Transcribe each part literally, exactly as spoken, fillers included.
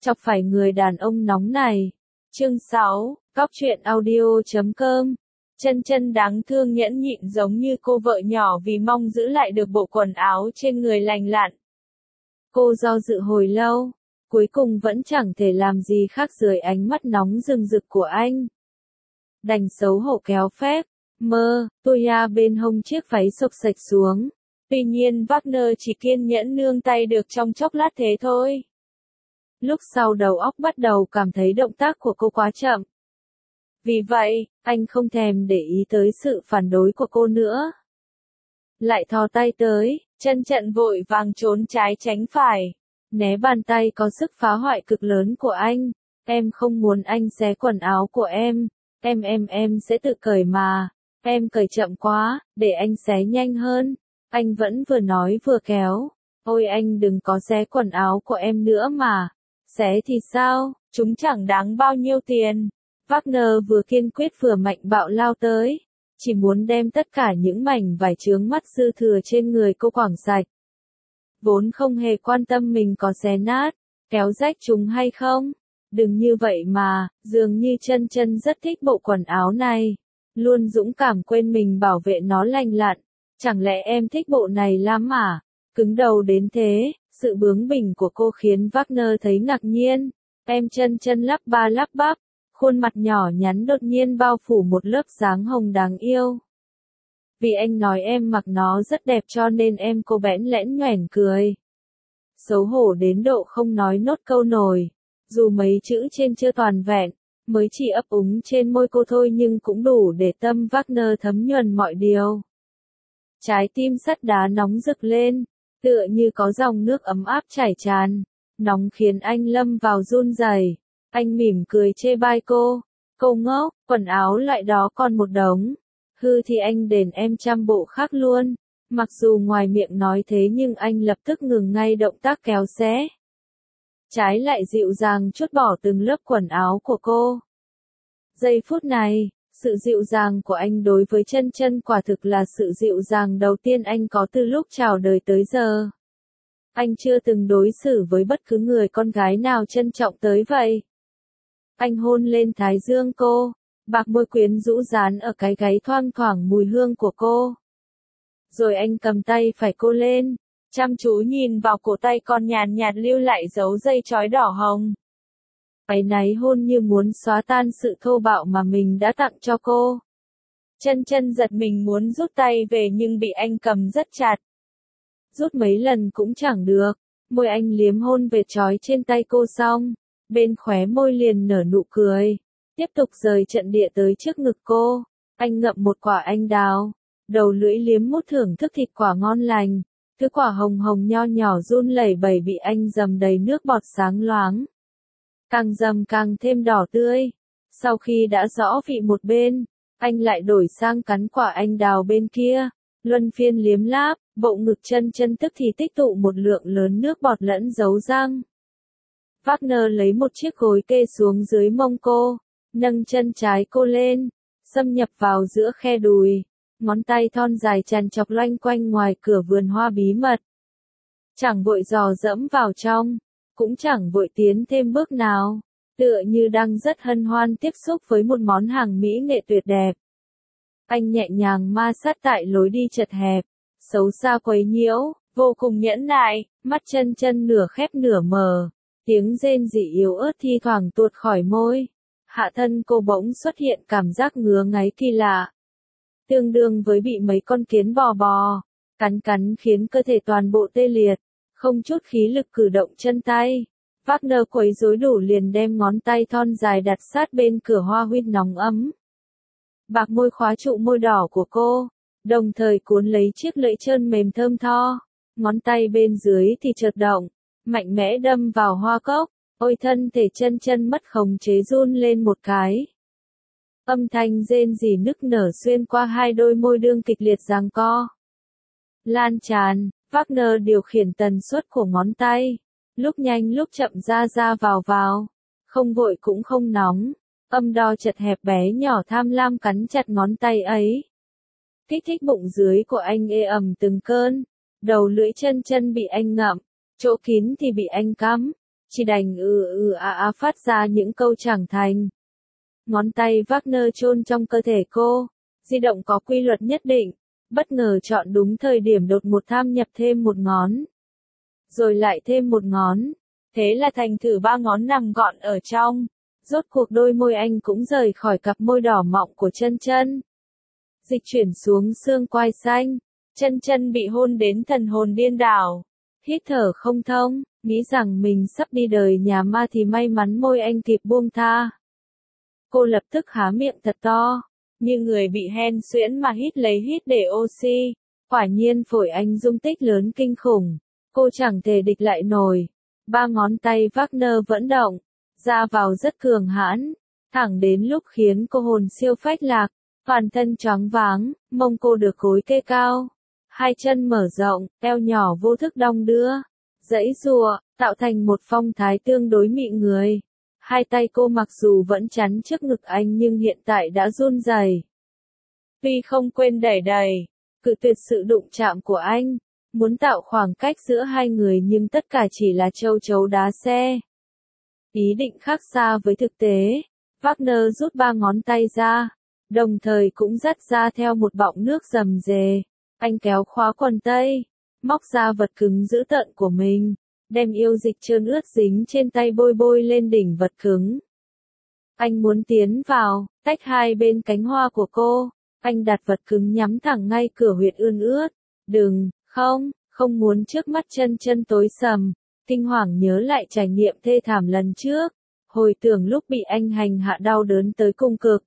chọc phải người đàn ông nóng này. Chương sáu, Cóc truyện audio chấm com. Chân chân đáng thương nhẫn nhịn giống như cô vợ nhỏ vì mong giữ lại được bộ quần áo trên người lành lặn. Cô do dự hồi lâu, cuối cùng vẫn chẳng thể làm gì khác dưới ánh mắt nóng rừng rực của anh. Đành xấu hổ kéo phép, mơ, tôi ya bên hông chiếc váy xộc xệch xuống. Tuy nhiên Wagner chỉ kiên nhẫn nương tay được trong chốc lát thế thôi. Lúc sau đầu óc bắt đầu cảm thấy động tác của cô quá chậm. Vì vậy, anh không thèm để ý tới sự phản đối của cô nữa. Lại thò tay tới, chân trận vội vàng trốn trái tránh phải. Né bàn tay có sức phá hoại cực lớn của anh. Em không muốn anh xé quần áo của em. Em em em sẽ tự cởi mà. Em cởi chậm quá, để anh xé nhanh hơn. Anh vẫn vừa nói vừa kéo. Ôi anh đừng có xé quần áo của em nữa mà. Xé thì sao, chúng chẳng đáng bao nhiêu tiền. Wagner vừa kiên quyết vừa mạnh bạo lao tới. Chỉ muốn đem tất cả những mảnh vải chướng mắt dư thừa trên người cô quảng sạch. Vốn không hề quan tâm mình có xé nát, kéo rách chúng hay không. Đừng như vậy mà, dường như chân chân rất thích bộ quần áo này. Luôn dũng cảm quên mình bảo vệ nó lành lặn. Chẳng lẽ em thích bộ này lắm à? Cứng đầu đến thế, sự bướng bỉnh của cô khiến Wagner thấy ngạc nhiên. Em chân chân lắp ba lắp bắp, khuôn mặt nhỏ nhắn đột nhiên bao phủ một lớp dáng hồng đáng yêu. Vì anh nói em mặc nó rất đẹp cho nên em cô bẽn lẽn nhoẻn cười. Xấu hổ đến độ không nói nốt câu nổi. Dù mấy chữ trên chưa toàn vẹn, mới chỉ ấp úng trên môi cô thôi nhưng cũng đủ để tâm Wagner thấm nhuần mọi điều. Trái tim sắt đá nóng rực lên, tựa như có dòng nước ấm áp chảy tràn, nóng khiến anh lâm vào run rẩy. Anh mỉm cười chê bai cô, cô ngốc, quần áo loại đó còn một đống, hư thì anh đền em trăm bộ khác luôn. Mặc dù ngoài miệng nói thế nhưng anh lập tức ngừng ngay động tác kéo xé. Trái lại dịu dàng trút bỏ từng lớp quần áo của cô. Giây phút này, sự dịu dàng của anh đối với chân chân quả thực là sự dịu dàng đầu tiên anh có từ lúc chào đời tới giờ. Anh chưa từng đối xử với bất cứ người con gái nào trân trọng tới vậy. Anh hôn lên thái dương cô, bạc môi quyến rũ dán ở cái gáy thoang thoảng mùi hương của cô. Rồi anh cầm tay phải cô lên, chăm chú nhìn vào cổ tay còn nhàn nhạt lưu lại dấu dây chói đỏ hồng. Áy náy hôn như muốn xóa tan sự thô bạo mà mình đã tặng cho cô. Chân chân giật mình muốn rút tay về nhưng bị anh cầm rất chặt. Rút mấy lần cũng chẳng được, môi anh liếm hôn vệt chói trên tay cô xong, bên khóe môi liền nở nụ cười, tiếp tục rời trận địa tới trước ngực cô. Anh ngậm một quả anh đào, đầu lưỡi liếm mút thưởng thức thịt quả ngon lành, thứ quả hồng hồng nho nhỏ run lẩy bẩy bị anh dầm đầy nước bọt sáng loáng. Càng dầm càng thêm đỏ tươi. Sau khi đã rõ vị một bên, anh lại đổi sang cắn quả anh đào bên kia, luân phiên liếm láp, bộ ngực chân chân tức thì tích tụ một lượng lớn nước bọt lẫn dấu răng. Wagner lấy một chiếc gối kê xuống dưới mông cô, nâng chân trái cô lên, xâm nhập vào giữa khe đùi, ngón tay thon dài tràn chọc loanh quanh ngoài cửa vườn hoa bí mật. Chẳng vội dò dẫm vào trong, cũng chẳng vội tiến thêm bước nào, tựa như đang rất hân hoan tiếp xúc với một món hàng mỹ nghệ tuyệt đẹp. Anh nhẹ nhàng ma sát tại lối đi chật hẹp, xấu xa quấy nhiễu, vô cùng nhẫn nại, mắt chân chân nửa khép nửa mở, tiếng rên rỉ yếu ớt thi thoảng tuột khỏi môi. Hạ thân cô bỗng xuất hiện cảm giác ngứa ngáy kỳ lạ, tương đương với bị mấy con kiến bò bò, cắn cắn khiến cơ thể toàn bộ tê liệt, không chút khí lực cử động chân tay. Wagner quấy rối đủ liền đem ngón tay thon dài đặt sát bên cửa hoa huyết nóng ấm. Bạc môi khóa trụ môi đỏ của cô, đồng thời cuốn lấy chiếc lưỡi trơn mềm thơm tho, ngón tay bên dưới thì chợt động, mạnh mẽ đâm vào hoa cốc. Ôi thân thể chân chân mất khống chế run lên một cái. Âm thanh rên rỉ nức nở xuyên qua hai đôi môi đương kịch liệt giằng co. Lan tràn, Wagner điều khiển tần suất của ngón tay, lúc nhanh lúc chậm ra ra vào vào, không vội cũng không nóng, âm đo chật hẹp bé nhỏ tham lam cắn chặt ngón tay ấy. Kích thích bụng dưới của anh ê ẩm từng cơn, đầu lưỡi chân chân bị anh ngậm, chỗ kín thì bị anh cắm. chỉ đành ừ ừ à à phát ra những câu chẳng thành. Ngón tay Wagner chôn trong cơ thể cô, di động có quy luật nhất định, bất ngờ chọn đúng thời điểm đột một tham nhập thêm một ngón. Rồi lại thêm một ngón, thế là thành thử ba ngón nằm gọn ở trong. Rốt cuộc đôi môi anh cũng rời khỏi cặp môi đỏ mọng của Chân Chân. Dịch chuyển xuống xương quai xanh, Chân Chân bị hôn đến thần hồn điên đảo, hít thở không thông, nghĩ rằng mình sắp đi đời nhà ma thì may mắn môi anh kịp buông tha. Cô lập tức há miệng thật to, như người bị hen suyễn mà hít lấy hít để oxy. Quả nhiên phổi anh dung tích lớn kinh khủng, cô chẳng thể địch lại nổi. Ba ngón tay Wagner vẫn động, ra vào rất cường hãn, thẳng đến lúc khiến cô hồn siêu phách lạc, toàn thân choáng váng, mông cô được gối kê cao, hai chân mở rộng, eo nhỏ vô thức đong đưa, giãy giụa, tạo thành một phong thái tương đối mị người. Hai tay cô mặc dù vẫn chắn trước ngực anh nhưng hiện tại đã run rẩy. Tuy không quên đẩy đẩy, cự tuyệt sự đụng chạm của anh, muốn tạo khoảng cách giữa hai người nhưng tất cả chỉ là châu chấu đá xe. Ý định khác xa với thực tế, Wagner rút ba ngón tay ra, đồng thời cũng dắt ra theo một bọng nước rầm rề. Anh kéo khóa quần tây, móc ra vật cứng dữ tợn của mình, đem yêu dịch trơn ướt dính trên tay bôi bôi lên đỉnh vật cứng. Anh muốn tiến vào, tách hai bên cánh hoa của cô, anh đặt vật cứng nhắm thẳng ngay cửa huyệt ươn ướt. Đừng, không, không muốn trước mắt Chân Chân tối sầm, kinh hoàng nhớ lại trải nghiệm thê thảm lần trước, hồi tưởng lúc bị anh hành hạ đau đớn tới cùng cực.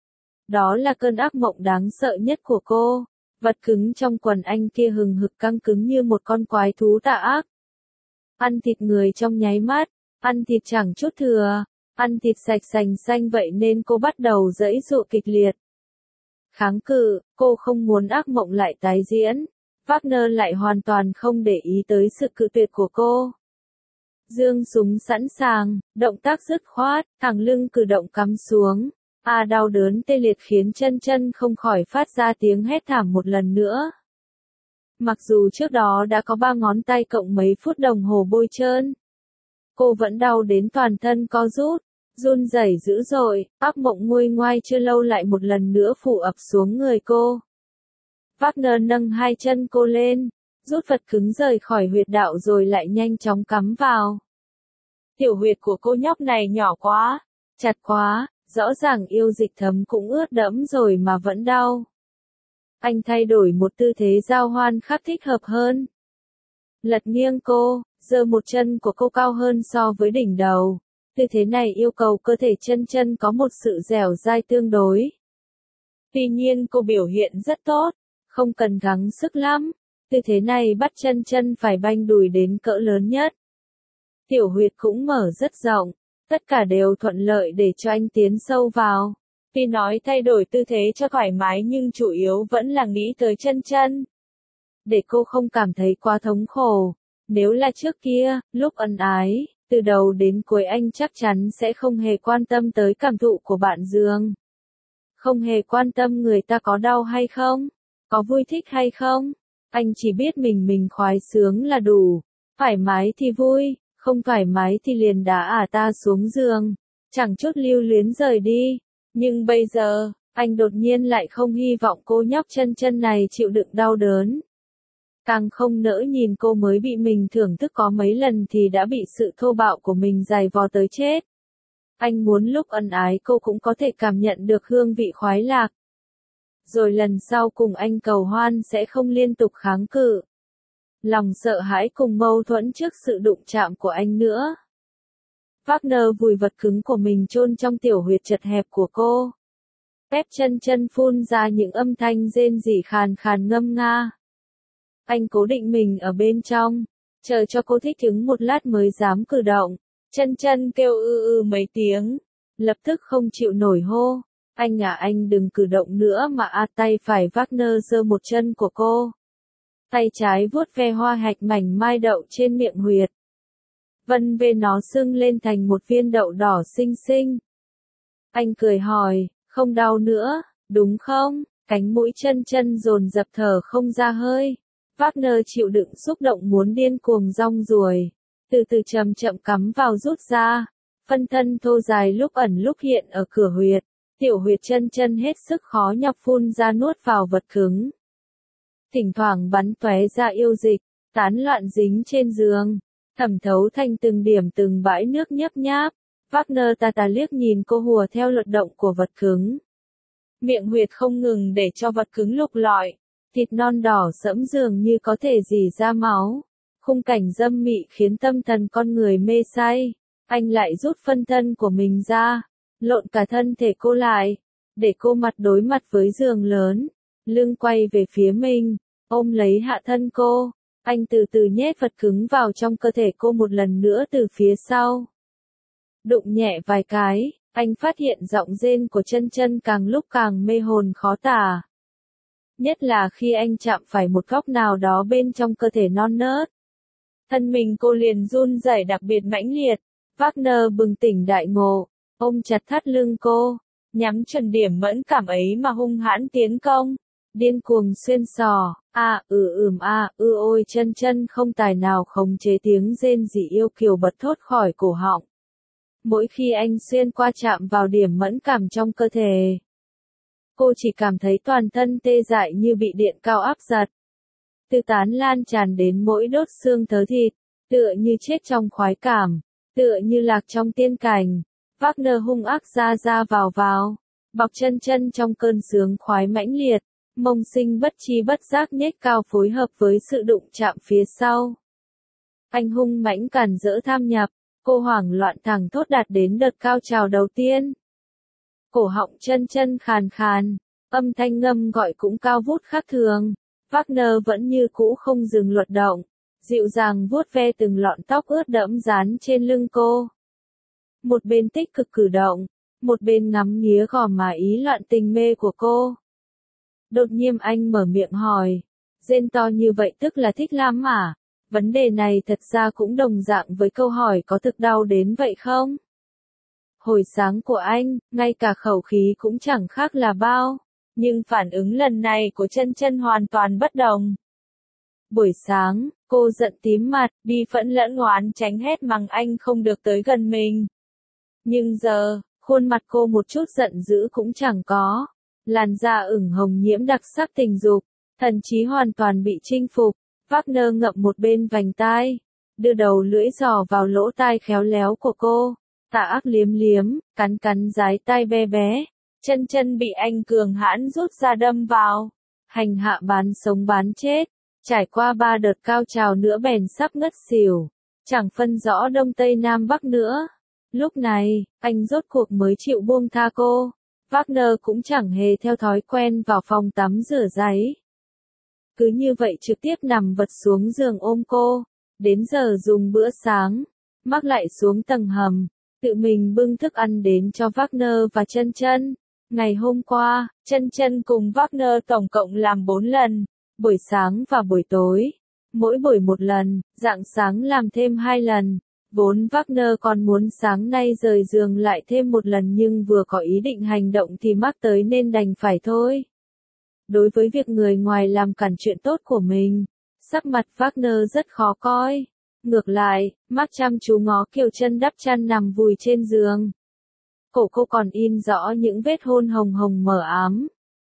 Đó là cơn ác mộng đáng sợ nhất của cô, vật cứng trong quần anh kia hừng hực căng cứng như một con quái thú tà ác. Ăn thịt người trong nháy mắt, ăn thịt chẳng chút thừa, ăn thịt sạch sành xanh vậy nên cô bắt đầu giãy giụa kịch liệt. Kháng cự, cô không muốn ác mộng lại tái diễn. Wagner lại hoàn toàn không để ý tới sự cự tuyệt của cô. Dương súng sẵn sàng, động tác dứt khoát, thẳng lưng cử động cắm xuống. À đau đớn tê liệt khiến Chân Chân không khỏi phát ra tiếng hét thảm một lần nữa. Mặc dù trước đó đã có ba ngón tay cộng mấy phút đồng hồ bôi trơn, cô vẫn đau đến toàn thân co rút, run rẩy dữ dội, ác mộng nguôi ngoai chưa lâu lại một lần nữa phủ ập xuống người cô. Wagner nâng hai chân cô lên, rút vật cứng rời khỏi huyệt đạo rồi lại nhanh chóng cắm vào. Tiểu huyệt của cô nhóc này nhỏ quá, chặt quá, rõ ràng yêu dịch thấm cũng ướt đẫm rồi mà vẫn đau. Anh thay đổi một tư thế giao hoan khác thích hợp hơn. Lật nghiêng cô, giơ một chân của cô cao hơn so với đỉnh đầu. Tư thế này yêu cầu cơ thể Chân Chân có một sự dẻo dai tương đối. Tuy nhiên cô biểu hiện rất tốt, không cần gắng sức lắm. Tư thế này bắt Chân Chân phải banh đùi đến cỡ lớn nhất. Tiểu huyệt cũng mở rất rộng, tất cả đều thuận lợi để cho anh tiến sâu vào. Tuy nói thay đổi tư thế cho thoải mái nhưng chủ yếu vẫn là nghĩ tới Chân Chân. Để cô không cảm thấy quá thống khổ. Nếu là trước kia, lúc ân ái, từ đầu đến cuối anh chắc chắn sẽ không hề quan tâm tới cảm thụ của bạn giường. Không hề quan tâm người ta có đau hay không, có vui thích hay không. Anh chỉ biết mình mình khoái sướng là đủ. Thoải mái thì vui, không thoải mái thì liền đá ả ta xuống giường. Chẳng chút lưu luyến rời đi. Nhưng bây giờ, anh đột nhiên lại không hy vọng cô nhóc Chân Chân này chịu đựng đau đớn. Càng không nỡ nhìn cô mới bị mình thưởng thức có mấy lần thì đã bị sự thô bạo của mình giày vò tới chết. Anh muốn lúc ân ái cô cũng có thể cảm nhận được hương vị khoái lạc. Rồi lần sau cùng anh cầu hoan sẽ không liên tục kháng cự. Lòng sợ hãi cùng mâu thuẫn trước sự đụng chạm của anh nữa. Wagner vùi vật cứng của mình chôn trong tiểu huyệt chật hẹp của cô. Ép Chân Chân phun ra những âm thanh rên rỉ khàn khàn ngâm nga. Anh cố định mình ở bên trong, chờ cho cô thích ứng một lát mới dám cử động. Chân Chân kêu ư ư mấy tiếng, lập tức không chịu nổi hô. Anh à anh đừng cử động nữa mà a tay phải Wagner giơ một chân của cô. Tay trái vuốt ve hoa hạch mảnh mai đậu trên miệng huyệt. Vân vê nó sưng lên thành một viên đậu đỏ xinh xinh. Anh cười hỏi, không đau nữa, đúng không? Cánh mũi Chân Chân dồn dập thở không ra hơi. Wagner chịu đựng xúc động muốn điên cuồng rong ruổi. từ từ chậm chậm cắm vào rút ra. Phân thân thô dài lúc ẩn lúc hiện ở cửa huyệt. Tiểu huyệt chân chân hết sức khó nhọc phun ra nuốt vào vật cứng. Thỉnh thoảng bắn tóe ra yêu dịch, tán loạn dính trên giường, thẩm thấu thành từng điểm từng bãi nước nhấp nháp. Wagner tà tà liếc nhìn cô hùa theo luật động của vật cứng. Miệng huyệt không ngừng để cho vật cứng lục lọi, thịt non đỏ sẫm dường như có thể rỉ ra máu. Khung cảnh dâm mị khiến tâm thần con người mê say. Anh lại rút phân thân của mình ra, lộn cả thân thể cô lại, để cô mặt đối mặt với giường lớn, lưng quay về phía mình, ôm lấy hạ thân cô. Anh từ từ nhét vật cứng vào trong cơ thể cô một lần nữa từ phía sau. Đụng nhẹ vài cái, anh phát hiện giọng rên của chân chân càng lúc càng mê hồn khó tả. Nhất là khi anh chạm phải một góc nào đó bên trong cơ thể non nớt. Thân mình cô liền run rẩy đặc biệt mãnh liệt. Wagner bừng tỉnh đại ngộ, ôm chặt thắt lưng cô, nhắm chuẩn điểm mẫn cảm ấy mà hung hãn tiến công, điên cuồng xuyên sò, a ừ ừm a ư ôi chân chân không tài nào khống chế tiếng rên rỉ yêu kiều bật thốt khỏi cổ họng. Mỗi khi anh xuyên qua chạm vào điểm mẫn cảm trong cơ thể, cô chỉ cảm thấy toàn thân tê dại như bị điện cao áp giật. Tư tán lan tràn đến mỗi đốt xương thớ thịt, tựa như chết trong khoái cảm. Tựa như lạc trong tiên cảnh, Wagner hung ác ra ra vào vào, bọc chân chân trong cơn sướng khoái mãnh liệt, mông sinh bất chi bất giác nhếch cao phối hợp với sự đụng chạm phía sau. Anh hung mãnh càn rỡ tham nhập, cô hoảng loạn thẳng thốt đạt đến đợt cao trào đầu tiên. Cổ họng chân chân khàn khàn, âm thanh ngâm gọi cũng cao vút khác thường, Wagner vẫn như cũ không dừng luật động. Dịu dàng vuốt ve từng lọn tóc ướt đẫm dán trên lưng cô. Một bên tích cực cử động, một bên ngắm nghía gò má ý loạn tình mê của cô. Đột nhiên anh mở miệng hỏi, rên to như vậy tức là thích lắm à? Vấn đề này thật ra cũng đồng dạng với câu hỏi có thực đau đến vậy không? Hồi sáng của anh, ngay cả khẩu khí cũng chẳng khác là bao, nhưng phản ứng lần này của chân chân hoàn toàn bất đồng. Buổi sáng, cô giận tím mặt, bi phẫn lẫn oán tránh hét mắng anh không được tới gần mình. Nhưng giờ, khuôn mặt cô một chút giận dữ cũng chẳng có. Làn da ửng hồng nhiễm đặc sắc tình dục, thần trí hoàn toàn bị chinh phục. Wagner ngậm một bên vành tai, đưa đầu lưỡi giò vào lỗ tai khéo léo của cô. Tà ác liếm liếm, cắn cắn dái tai bé bé. Chân chân bị anh cường hãn rút ra đâm vào. Hành hạ bán sống bán chết. Trải qua ba đợt cao trào nữa bèn sắp ngất xỉu, chẳng phân rõ đông tây nam bắc nữa. Lúc này, anh rốt cuộc mới chịu buông tha cô. Wagner cũng chẳng hề theo thói quen vào phòng tắm rửa giấy. Cứ như vậy trực tiếp nằm vật xuống giường ôm cô, đến giờ dùng bữa sáng, mắc lại xuống tầng hầm, tự mình bưng thức ăn đến cho Wagner và chân chân. Ngày hôm qua, chân chân cùng Wagner tổng cộng làm bốn lần. Buổi sáng và buổi tối, mỗi buổi một lần, rạng sáng làm thêm hai lần. Vốn Wagner còn muốn sáng nay rời giường lại thêm một lần nhưng vừa có ý định hành động thì mắc tới nên đành phải thôi. Đối với việc người ngoài làm cản chuyện tốt của mình, sắc mặt Wagner rất khó coi. Ngược lại, mắc chăm chú ngó Kiều Chân đắp chăn nằm vùi trên giường. Cổ cô còn in rõ những vết hôn hồng hồng mờ ám.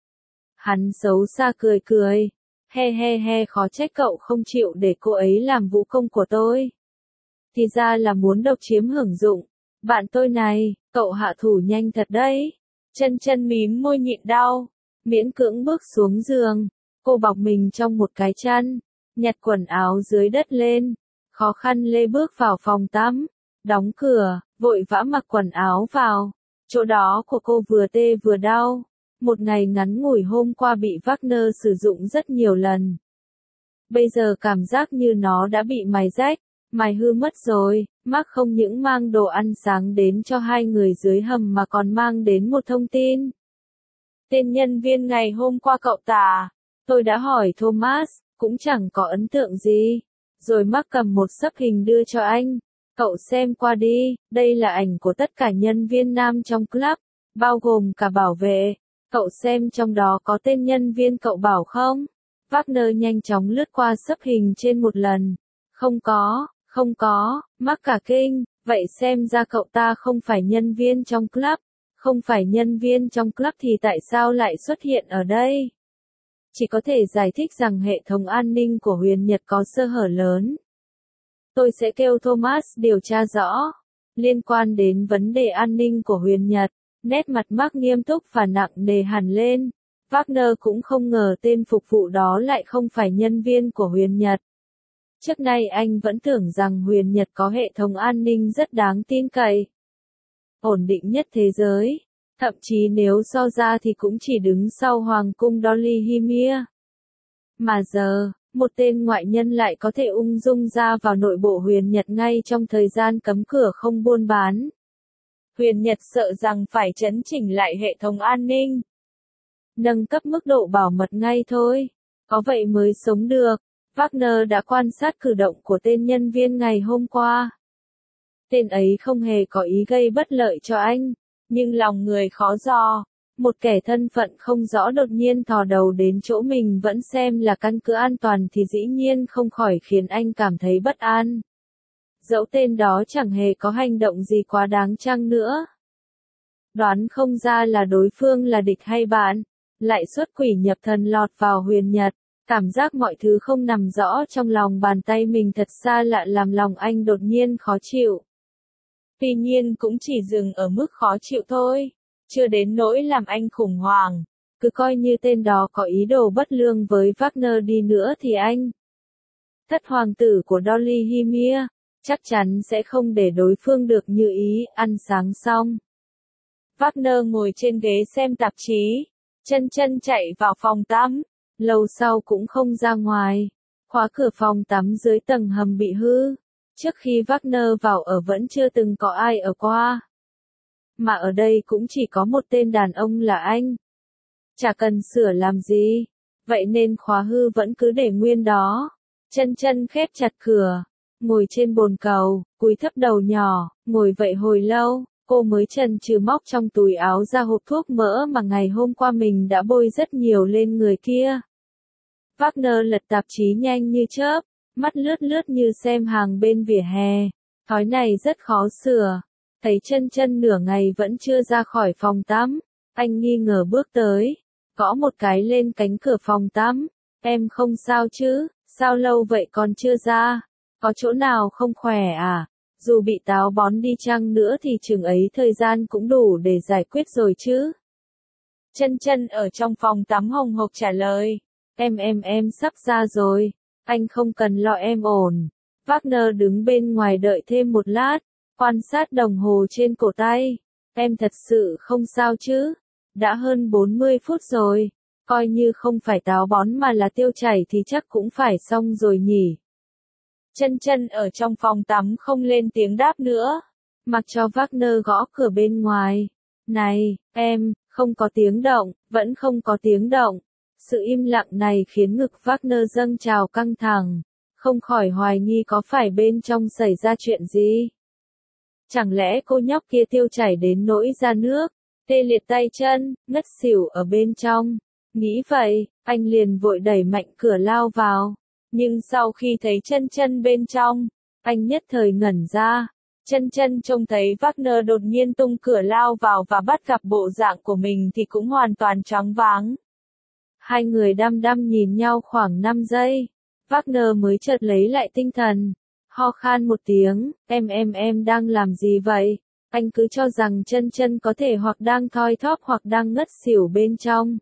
Hắn xấu xa cười cười. He he he khó trách cậu không chịu để cô ấy làm vũ công của tôi. Thì ra là muốn độc chiếm hưởng dụng. Bạn tôi này, cậu hạ thủ nhanh thật đấy. Chân chân mím môi nhịn đau, miễn cưỡng bước xuống giường. Cô bọc mình trong một cái chăn, nhặt quần áo dưới đất lên, khó khăn lê bước vào phòng tắm, đóng cửa, vội vã mặc quần áo vào. Chỗ đó của cô vừa tê vừa đau. Một ngày ngắn ngủi hôm qua bị Wagner sử dụng rất nhiều lần. Bây giờ cảm giác như nó đã bị mài rách, mài hư mất rồi. Mark không những mang đồ ăn sáng đến cho hai người dưới hầm mà còn mang đến một thông tin. Tên nhân viên ngày hôm qua cậu tả. Tôi đã hỏi Thomas, cũng chẳng có ấn tượng gì. Rồi Mark cầm một xấp hình đưa cho anh. Cậu xem qua đi, đây là ảnh của tất cả nhân viên nam trong club, bao gồm cả bảo vệ. Cậu xem trong đó có tên nhân viên cậu bảo không? Wagner nhanh chóng lướt qua xấp hình trên một lần. Không có, Không có, mắc cả kinh, vậy xem ra cậu ta không phải nhân viên trong club. Không phải nhân viên trong club thì tại sao lại xuất hiện ở đây? Chỉ có thể giải thích rằng hệ thống an ninh của Huyền Nhật có sơ hở lớn. Tôi sẽ kêu Thomas điều tra rõ. Liên quan đến vấn đề an ninh của Huyền Nhật, nét mặt Mark nghiêm túc và nặng nề hẳn lên. Wagner cũng không ngờ tên phục vụ đó lại không phải nhân viên của Huyền Nhật. Trước nay anh vẫn tưởng rằng Huyền Nhật có hệ thống an ninh rất đáng tin cậy. Ổn định nhất thế giới. Thậm chí nếu so ra thì cũng chỉ đứng sau Hoàng cung Dolyhimir. Mà giờ, một tên ngoại nhân lại có thể ung dung ra vào nội bộ Huyền Nhật ngay trong thời gian cấm cửa không buôn bán. Huyền Nhật sợ rằng phải chấn chỉnh lại hệ thống an ninh. Nâng cấp mức độ bảo mật ngay thôi. Có vậy mới sống được. Wagner đã quan sát cử động của tên nhân viên ngày hôm qua. Tên ấy không hề có ý gây bất lợi cho anh. Nhưng lòng người khó dò. Một kẻ thân phận không rõ đột nhiên thò đầu đến chỗ mình vẫn xem là căn cứ an toàn thì dĩ nhiên không khỏi khiến anh cảm thấy bất an. Dẫu tên đó chẳng hề có hành động gì quá đáng chăng nữa. Đoán không ra là đối phương là địch hay bạn. Lại xuất quỷ nhập thần lọt vào Huyền Nhật. Cảm giác mọi thứ không nằm rõ trong lòng bàn tay mình thật xa lạ làm lòng anh đột nhiên khó chịu. Tuy nhiên cũng chỉ dừng ở mức khó chịu thôi. Chưa đến nỗi làm anh khủng hoảng. Cứ coi như tên đó có ý đồ bất lương với Wagner đi nữa thì anh. Thất hoàng tử của Dolyhimir. Chắc chắn sẽ không để đối phương được như ý. Ăn sáng xong. Wagner ngồi trên ghế xem tạp chí. Chân chân chạy vào phòng tắm. Lâu sau cũng không ra ngoài. Khóa cửa phòng tắm dưới tầng hầm bị hư. Trước khi Wagner vào ở vẫn chưa từng có ai ở qua. Mà ở đây cũng chỉ có một tên đàn ông là anh. Chả cần sửa làm gì. Vậy nên khóa hư vẫn cứ để nguyên đó. Chân chân khép chặt cửa. Ngồi trên bồn cầu, cúi thấp đầu nhỏ, ngồi vậy hồi lâu. Cô mới chần chừ móc trong túi áo ra hộp thuốc mỡ mà ngày hôm qua mình đã bôi rất nhiều lên người kia. Wagner lật tạp chí nhanh như chớp, mắt lướt lướt như xem hàng bên vỉa hè. Thói này rất khó sửa. Thấy chân chân nửa ngày vẫn chưa ra khỏi phòng tắm. Anh nghi ngờ bước tới. Gõ một cái lên cánh cửa phòng tắm. Em không sao chứ, sao lâu vậy còn chưa ra? Có chỗ nào không khỏe à? Dù bị táo bón đi chăng nữa thì chừng ấy thời gian cũng đủ để giải quyết rồi chứ. Chân chân ở trong phòng tắm hồng hộc trả lời. Em em em sắp ra rồi. Anh không cần lo em ổn. Wagner đứng bên ngoài đợi thêm một lát. Quan sát đồng hồ trên cổ tay. Em thật sự không sao chứ. Đã hơn bốn mươi phút rồi. Coi như không phải táo bón mà là tiêu chảy thì chắc cũng phải xong rồi nhỉ. Chân chân ở trong phòng tắm không lên tiếng đáp nữa. Mặc cho Wagner gõ cửa bên ngoài. Này, em, không có tiếng động, vẫn không có tiếng động. Sự im lặng này khiến ngực Wagner dâng trào căng thẳng. Không khỏi hoài nghi có phải bên trong xảy ra chuyện gì. Chẳng lẽ cô nhóc kia tiêu chảy đến nỗi ra nước, tê liệt tay chân, ngất xỉu ở bên trong. Nghĩ vậy, anh liền vội đẩy mạnh cửa lao vào. Nhưng sau khi thấy chân chân bên trong, anh nhất thời ngẩn ra. Chân chân trông thấy Wagner đột nhiên tung cửa lao vào và bắt gặp bộ dạng của mình thì cũng hoàn toàn choáng váng. Hai người đăm đăm nhìn nhau khoảng năm giây. Wagner mới chợt lấy lại tinh thần. Ho khan một tiếng, em em em đang làm gì vậy? Anh cứ cho rằng chân chân có thể hoặc đang thoi thóp hoặc đang ngất xỉu bên trong.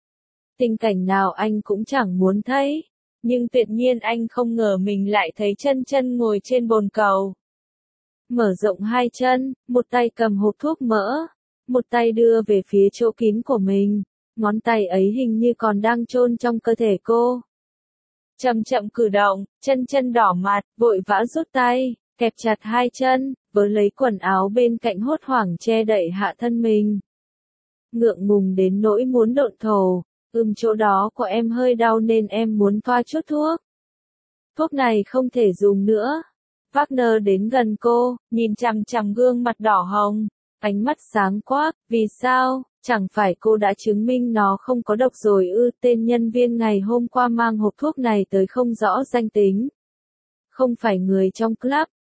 Tình cảnh nào anh cũng chẳng muốn thấy. Nhưng tuyệt nhiên anh không ngờ mình lại thấy chân chân ngồi trên bồn cầu. Mở rộng hai chân, một tay cầm hộp thuốc mỡ, một tay đưa về phía chỗ kín của mình. Ngón tay ấy hình như còn đang chôn trong cơ thể cô. Chậm chậm cử động, chân chân đỏ mặt, vội vã rút tay, kẹp chặt hai chân, vớ lấy quần áo bên cạnh hốt hoảng che đậy hạ thân mình. Ngượng ngùng đến nỗi muốn độn thổ. Ừm chỗ đó của em hơi đau nên em muốn thoa chút thuốc. Thuốc này không thể dùng nữa. Wagner đến gần cô, nhìn chằm chằm gương mặt đỏ hồng, ánh mắt sáng quắc, vì sao, chẳng phải cô đã chứng minh nó không có độc rồi ư? Tên nhân viên ngày hôm qua mang hộp thuốc này tới không rõ danh tính. Không phải người trong club,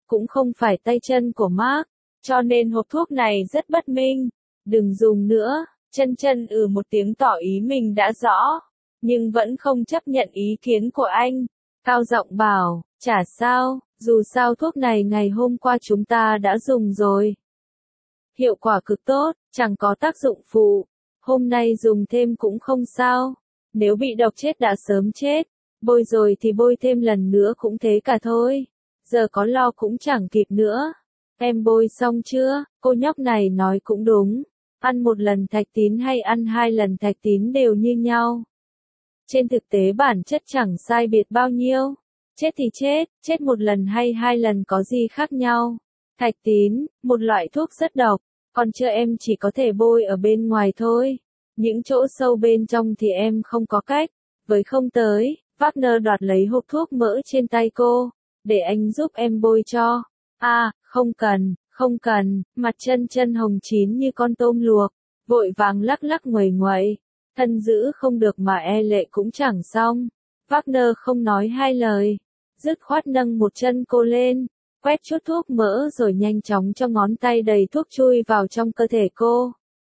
cũng không phải tay chân của Mark, cho nên hộp thuốc này rất bất minh. Đừng dùng nữa, Chân Chân ừ một tiếng tỏ ý mình đã rõ, nhưng vẫn không chấp nhận ý kiến của anh. Cao giọng bảo, chả sao, dù sao thuốc này ngày hôm qua chúng ta đã dùng rồi. Hiệu quả cực tốt, chẳng có tác dụng phụ. Hôm nay dùng thêm cũng không sao. Nếu bị độc chết đã sớm chết. Bôi rồi thì bôi thêm lần nữa cũng thế cả thôi. Giờ có lo cũng chẳng kịp nữa. Em bôi xong chưa? Cô nhóc này nói cũng đúng. Ăn một lần thạch tín hay ăn hai lần thạch tín đều như nhau. Trên thực tế bản chất chẳng sai biệt bao nhiêu. Chết thì chết, chết một lần hay hai lần có gì khác nhau. Thạch tín, một loại thuốc rất độc, còn chưa em chỉ có thể bôi ở bên ngoài thôi. Những chỗ sâu bên trong thì em không có cách. Với không tới, Wagner đoạt lấy hộp thuốc mỡ trên tay cô, để anh giúp em bôi cho. À, không cần, không cần, mặt Chân Chân hồng chín như con tôm luộc, vội vàng lắc lắc nguầy nguậy. Thân giữ không được mà e lệ cũng chẳng xong. Wagner không nói hai lời, dứt khoát nâng một chân cô lên, quét chút thuốc mỡ rồi nhanh chóng cho ngón tay đầy thuốc chui vào trong cơ thể cô.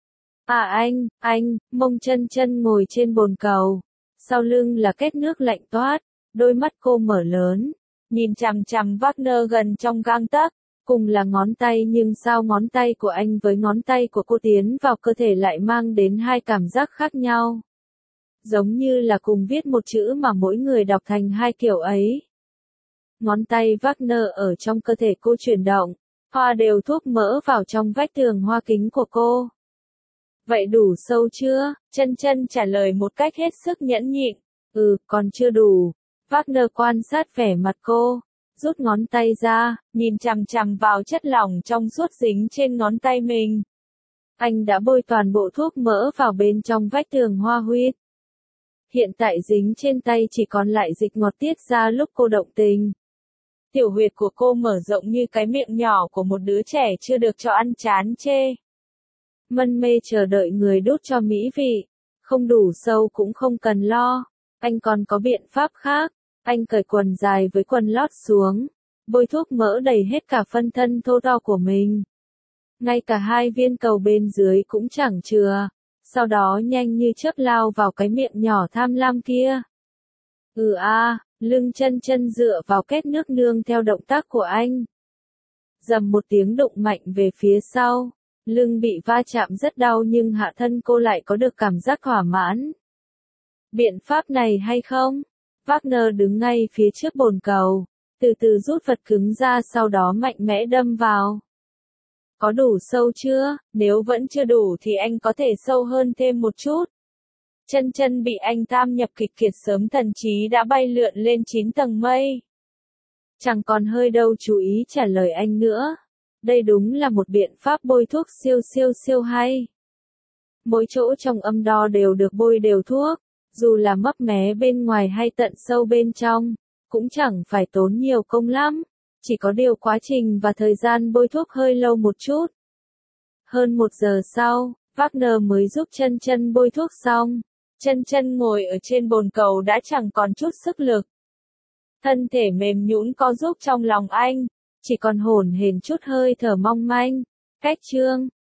À anh, anh, mông Chân Chân ngồi trên bồn cầu, sau lưng là két nước lạnh toát, đôi mắt cô mở lớn, nhìn chằm chằm Wagner gần trong gang tấc, cùng là ngón tay nhưng sao ngón tay của anh với ngón tay của cô tiến vào cơ thể lại mang đến hai cảm giác khác nhau. Giống như là cùng viết một chữ mà mỗi người đọc thành hai kiểu ấy. Ngón tay Wagner ở trong cơ thể cô chuyển động, hòa đều thuốc mỡ vào trong vách tường hoa kính của cô. Vậy đủ sâu chưa? Chân Chân trả lời một cách hết sức nhẫn nhịn. Ừ, còn chưa đủ. Wagner quan sát vẻ mặt cô, rút ngón tay ra, nhìn chằm chằm vào chất lỏng trong suốt dính trên ngón tay mình. Anh đã bôi toàn bộ thuốc mỡ vào bên trong vách tường hoa huyết. Hiện tại dính trên tay chỉ còn lại dịch ngọt tiết ra lúc cô động tình. Tiểu huyệt của cô mở rộng như cái miệng nhỏ của một đứa trẻ chưa được cho ăn chán chê. Mân mê chờ đợi người đút cho mỹ vị. Không đủ sâu cũng không cần lo. Anh còn có biện pháp khác. Anh cởi quần dài với quần lót xuống. Bôi thuốc mỡ đầy hết cả phân thân thô to của mình. Ngay cả hai viên cầu bên dưới cũng chẳng chừa. Sau đó nhanh như chớp lao vào cái miệng nhỏ tham lam kia. Ừ a, lưng Chân Chân dựa vào két nước nương theo động tác của anh. Dầm một tiếng đụng mạnh về phía sau. Lưng bị va chạm rất đau nhưng hạ thân cô lại có được cảm giác thỏa mãn. Biện pháp này hay không? Wagner đứng ngay phía trước bồn cầu, từ từ rút vật cứng ra sau đó mạnh mẽ đâm vào. Có đủ sâu chưa? Nếu vẫn chưa đủ thì anh có thể sâu hơn thêm một chút. Chân Chân bị anh tham nhập kịch kiệt sớm thần trí đã bay lượn lên chín tầng mây. Chẳng còn hơi đâu chú ý trả lời anh nữa. Đây đúng là một biện pháp bôi thuốc siêu siêu siêu hay. Mỗi chỗ trong âm đo đều được bôi đều thuốc, dù là mấp mé bên ngoài hay tận sâu bên trong, cũng chẳng phải tốn nhiều công lắm, chỉ có điều quá trình và thời gian bôi thuốc hơi lâu một chút. Hơn một giờ sau, Wagner mới giúp Chân Chân bôi thuốc xong. Chân Chân ngồi ở trên bồn cầu đã chẳng còn chút sức lực. Thân thể mềm nhũn co rúm trong lòng anh, chỉ còn hổn hển chút hơi thở mong manh. Cách chương